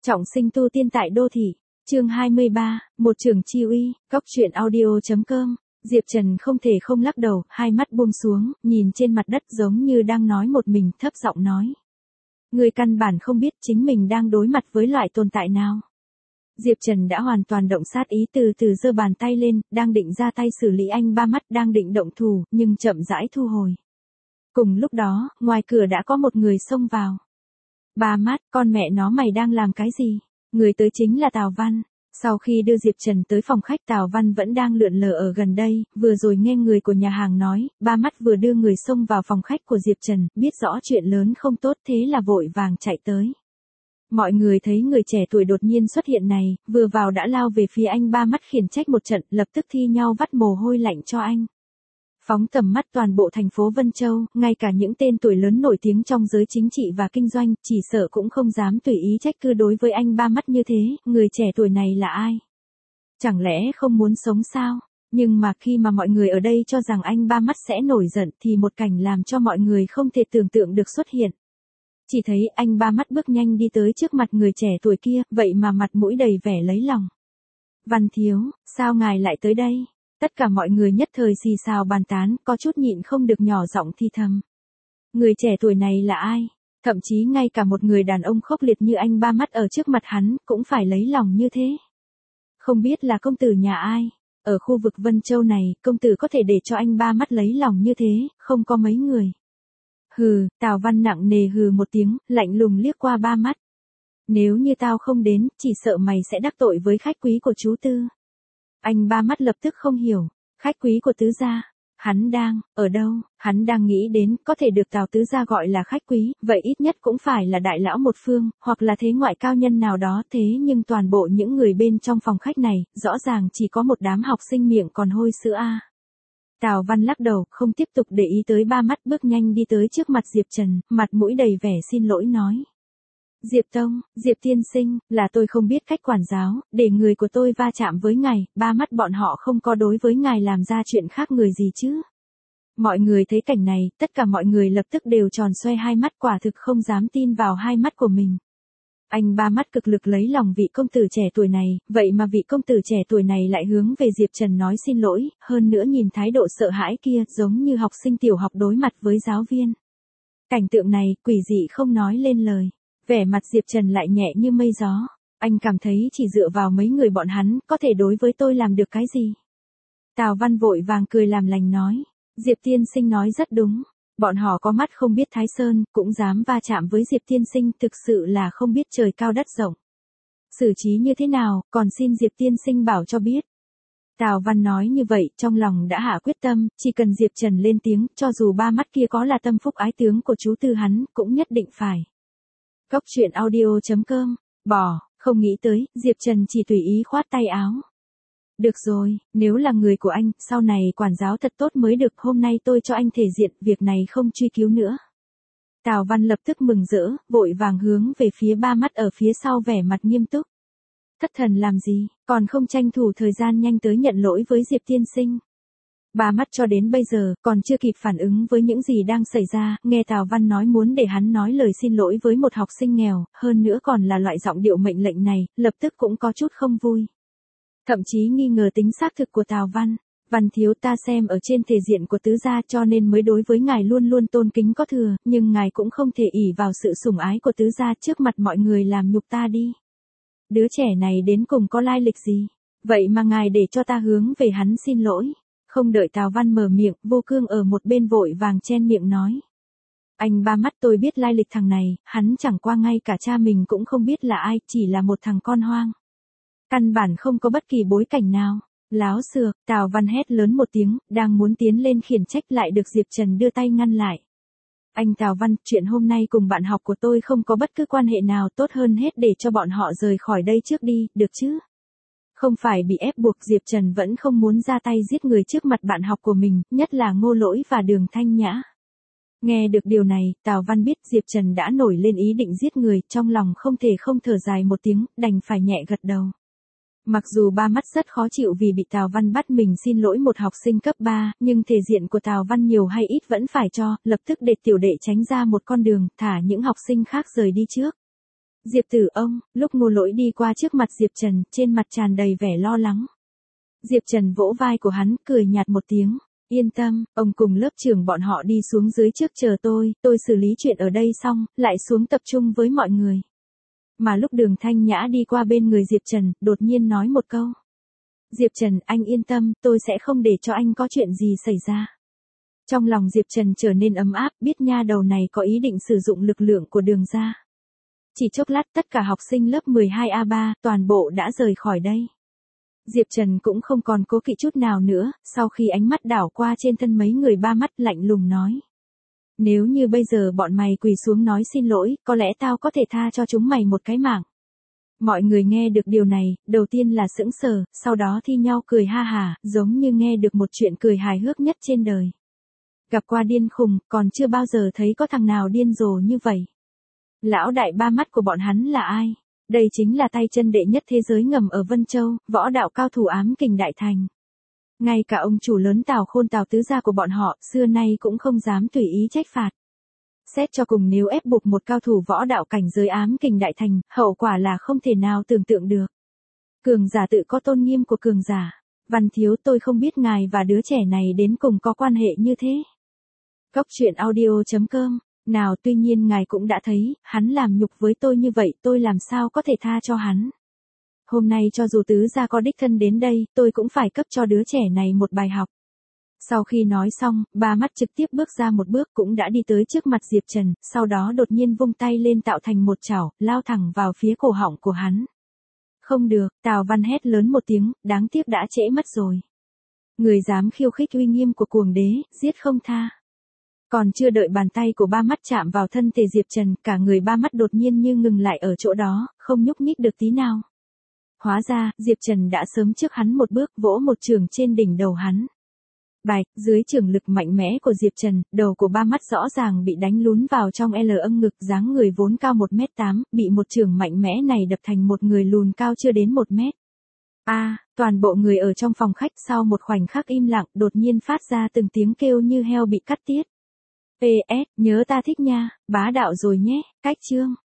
Trọng sinh tu tiên tại đô thị, chương 23, một trường chi uy, góc truyện audio.com. Diệp Trần không thể không lắc đầu, hai mắt buông xuống, nhìn trên mặt đất giống như đang nói một mình, thấp giọng nói. Người căn bản không biết chính mình đang đối mặt với loại tồn tại nào. Diệp Trần đã hoàn toàn động sát ý, từ giơ bàn tay lên, đang định ra tay xử lý anh ba mắt, đang định động thủ, nhưng chậm rãi thu hồi. Cùng lúc đó, ngoài cửa đã có một người xông vào. Ba mắt, con mẹ nó mày đang làm cái gì? Người tới chính là Tào Văn. Sau khi đưa Diệp Trần tới phòng khách, Tào Văn vẫn đang lượn lờ ở gần đây, vừa rồi nghe người của nhà hàng nói, ba mắt vừa đưa người xông vào phòng khách của Diệp Trần, biết rõ chuyện lớn không tốt, thế là vội vàng chạy tới. Mọi người thấy người trẻ tuổi đột nhiên xuất hiện này, vừa vào đã lao về phía anh ba mắt khiển trách một trận, lập tức thi nhau vắt mồ hôi lạnh cho anh. Phóng tầm mắt toàn bộ thành phố Vân Châu, ngay cả những tên tuổi lớn nổi tiếng trong giới chính trị và kinh doanh, chỉ sợ cũng không dám tùy ý trách cứ đối với anh ba mắt như thế, người trẻ tuổi này là ai? Chẳng lẽ không muốn sống sao? Nhưng mà khi mà mọi người ở đây cho rằng anh ba mắt sẽ nổi giận thì một cảnh làm cho mọi người không thể tưởng tượng được xuất hiện. Chỉ thấy anh ba mắt bước nhanh đi tới trước mặt người trẻ tuổi kia, vậy mà mặt mũi đầy vẻ lấy lòng. Văn thiếu, sao ngài lại tới đây? Tất cả mọi người nhất thời xì xào bàn tán, có chút nhịn không được nhỏ giọng thì thầm. Người trẻ tuổi này là ai? Thậm chí ngay cả một người đàn ông khốc liệt như anh ba mắt ở trước mặt hắn, cũng phải lấy lòng như thế. Không biết là công tử nhà ai? Ở khu vực Vân Châu này, công tử có thể để cho anh ba mắt lấy lòng như thế, không có mấy người. Hừ, Tào Văn nặng nề hừ một tiếng, lạnh lùng liếc qua ba mắt. Nếu như tao không đến, chỉ sợ mày sẽ đắc tội với khách quý của chú Tư. Anh ba mắt lập tức không hiểu, khách quý của tứ gia, hắn đang, ở đâu, hắn đang nghĩ đến, có thể được Tào tứ gia gọi là khách quý, vậy ít nhất cũng phải là đại lão một phương, hoặc là thế ngoại cao nhân nào đó, thế nhưng toàn bộ những người bên trong phòng khách này, rõ ràng chỉ có một đám học sinh miệng còn hôi sữa a. Tào Văn lắc đầu, không tiếp tục để ý tới ba mắt, bước nhanh đi tới trước mặt Diệp Trần, mặt mũi đầy vẻ xin lỗi nói. Diệp Tông, Diệp tiên sinh, là tôi không biết cách quản giáo, để người của tôi va chạm với ngài, ba mắt bọn họ không có đối với ngài làm ra chuyện khác người gì chứ. Mọi người thấy cảnh này, tất cả mọi người lập tức đều tròn xoe hai mắt, quả thực không dám tin vào hai mắt của mình. Anh ba mắt cực lực lấy lòng vị công tử trẻ tuổi này, vậy mà vị công tử trẻ tuổi này lại hướng về Diệp Trần nói xin lỗi, hơn nữa nhìn thái độ sợ hãi kia, giống như học sinh tiểu học đối mặt với giáo viên. Cảnh tượng này, quỷ dị không nói lên lời. Vẻ mặt Diệp Trần lại nhẹ như mây gió. Anh cảm thấy chỉ dựa vào mấy người bọn hắn, có thể đối với tôi làm được cái gì? Tào Văn vội vàng cười làm lành nói. Diệp tiên sinh nói rất đúng. Bọn họ có mắt không biết Thái Sơn, cũng dám va chạm với Diệp tiên sinh, thực sự là không biết trời cao đất rộng. Xử trí như thế nào, còn xin Diệp tiên sinh bảo cho biết. Tào Văn nói như vậy, trong lòng đã hạ quyết tâm, chỉ cần Diệp Trần lên tiếng, cho dù ba mắt kia có là tâm phúc ái tướng của chú Tư hắn, cũng nhất định phải. Góc truyện audio.com, không nghĩ tới, Diệp Trần chỉ tùy ý khoát tay áo. Được rồi, nếu là người của anh, sau này quản giáo thật tốt mới được, hôm nay tôi cho anh thể diện, việc này không truy cứu nữa. Tào Văn lập tức mừng rỡ, vội vàng hướng về phía ba mắt ở phía sau vẻ mặt nghiêm túc. Thất thần làm gì, còn không tranh thủ thời gian nhanh tới nhận lỗi với Diệp tiên sinh. Ba mắt cho đến bây giờ, còn chưa kịp phản ứng với những gì đang xảy ra, nghe Tào Văn nói muốn để hắn nói lời xin lỗi với một học sinh nghèo, hơn nữa còn là loại giọng điệu mệnh lệnh này, lập tức cũng có chút không vui. Thậm chí nghi ngờ tính xác thực của Tào Văn. Văn thiếu, ta xem ở trên thể diện của tứ gia cho nên mới đối với ngài luôn luôn tôn kính có thừa, nhưng ngài cũng không thể ỷ vào sự sủng ái của tứ gia trước mặt mọi người làm nhục ta đi. Đứa trẻ này đến cùng có lai lịch gì? Vậy mà ngài để cho ta hướng về hắn xin lỗi. Không đợi Tào Văn mở miệng, Vô Cương ở một bên vội vàng chen miệng nói. Anh ba mắt, tôi biết lai lịch thằng này, hắn chẳng qua ngay cả cha mình cũng không biết là ai, chỉ là một thằng con hoang. Căn bản không có bất kỳ bối cảnh nào. Láo xược, Tào Văn hét lớn một tiếng, đang muốn tiến lên khiển trách lại được Diệp Trần đưa tay ngăn lại. Anh Tào Văn, chuyện hôm nay cùng bạn học của tôi không có bất cứ quan hệ nào, tốt hơn hết để cho bọn họ rời khỏi đây trước đi, được chứ? Không phải bị ép buộc, Diệp Trần vẫn không muốn ra tay giết người trước mặt bạn học của mình, nhất là Ngô Lỗi và Đường Thanh Nhã. Nghe được điều này, Tào Văn biết Diệp Trần đã nổi lên ý định giết người, trong lòng không thể không thở dài một tiếng, đành phải nhẹ gật đầu. Mặc dù ba mắt rất khó chịu vì bị Tào Văn bắt mình xin lỗi một học sinh cấp 3, nhưng thể diện của Tào Văn nhiều hay ít vẫn phải cho, lập tức để tiểu đệ tránh ra một con đường, thả những học sinh khác rời đi trước. Diệp Tử ông, lúc Ngô Lỗi đi qua trước mặt Diệp Trần, trên mặt tràn đầy vẻ lo lắng. Diệp Trần vỗ vai của hắn, cười nhạt một tiếng. Yên tâm, ông cùng lớp trưởng bọn họ đi xuống dưới trước chờ tôi xử lý chuyện ở đây xong, lại xuống tập trung với mọi người. Mà lúc Đường Thanh Nhã đi qua bên người Diệp Trần, đột nhiên nói một câu. Diệp Trần, anh yên tâm, tôi sẽ không để cho anh có chuyện gì xảy ra. Trong lòng Diệp Trần trở nên ấm áp, biết nha đầu này có ý định sử dụng lực lượng của Đường gia. Chỉ chốc lát tất cả học sinh lớp 12A3, toàn bộ đã rời khỏi đây. Diệp Trần cũng không còn cố kỵ chút nào nữa, sau khi ánh mắt đảo qua trên thân mấy người ba mắt lạnh lùng nói. Nếu như bây giờ bọn mày quỳ xuống nói xin lỗi, có lẽ tao có thể tha cho chúng mày một cái mạng. Mọi người nghe được điều này, đầu tiên là sững sờ, sau đó thi nhau cười ha hả, giống như nghe được một chuyện cười hài hước nhất trên đời. Gặp qua điên khùng, còn chưa bao giờ thấy có thằng nào điên rồ như vậy. Lão đại ba mắt của bọn hắn là ai? Đây chính là tay chân đệ nhất thế giới ngầm ở Vân Châu, võ đạo cao thủ ám kình đại thành. Ngay cả ông chủ lớn Tào Khôn Tào tứ gia của bọn họ, xưa nay cũng không dám tùy ý trách phạt. Xét cho cùng nếu ép buộc một cao thủ võ đạo cảnh giới ám kình đại thành, hậu quả là không thể nào tưởng tượng được. Cường giả tự có tôn nghiêm của cường giả. Văn thiếu, tôi không biết ngài và đứa trẻ này đến cùng có quan hệ như thế. Góc truyện audio.com. Nào, tuy nhiên ngài cũng đã thấy, hắn làm nhục với tôi như vậy, tôi làm sao có thể tha cho hắn. Hôm nay cho dù tứ gia có đích thân đến đây, tôi cũng phải cấp cho đứa trẻ này một bài học. Sau khi nói xong, ba mắt trực tiếp bước ra một bước cũng đã đi tới trước mặt Diệp Trần, sau đó đột nhiên vung tay lên tạo thành một chảo, lao thẳng vào phía cổ họng của hắn. Không được, Tào Văn hét lớn một tiếng, đáng tiếc đã trễ mất rồi. Người dám khiêu khích uy nghiêm của cuồng đế, giết không tha. Còn chưa đợi bàn tay của ba mắt chạm vào thân thể Diệp Trần, cả người ba mắt đột nhiên như ngừng lại ở chỗ đó, không nhúc nhích được tí nào. Hóa ra, Diệp Trần đã sớm trước hắn một bước vỗ một chưởng trên đỉnh đầu hắn. Bạch, dưới chưởng lực mạnh mẽ của Diệp Trần, đầu của ba mắt rõ ràng bị đánh lún vào trong ngực, dáng người vốn cao 1m8, bị một chưởng mạnh mẽ này đập thành một người lùn cao chưa đến 1 mét. Toàn bộ người ở trong phòng khách sau một khoảnh khắc im lặng đột nhiên phát ra từng tiếng kêu như heo bị cắt tiết. PS, nhớ ta thích nha, bá đạo rồi nhé, cách chương.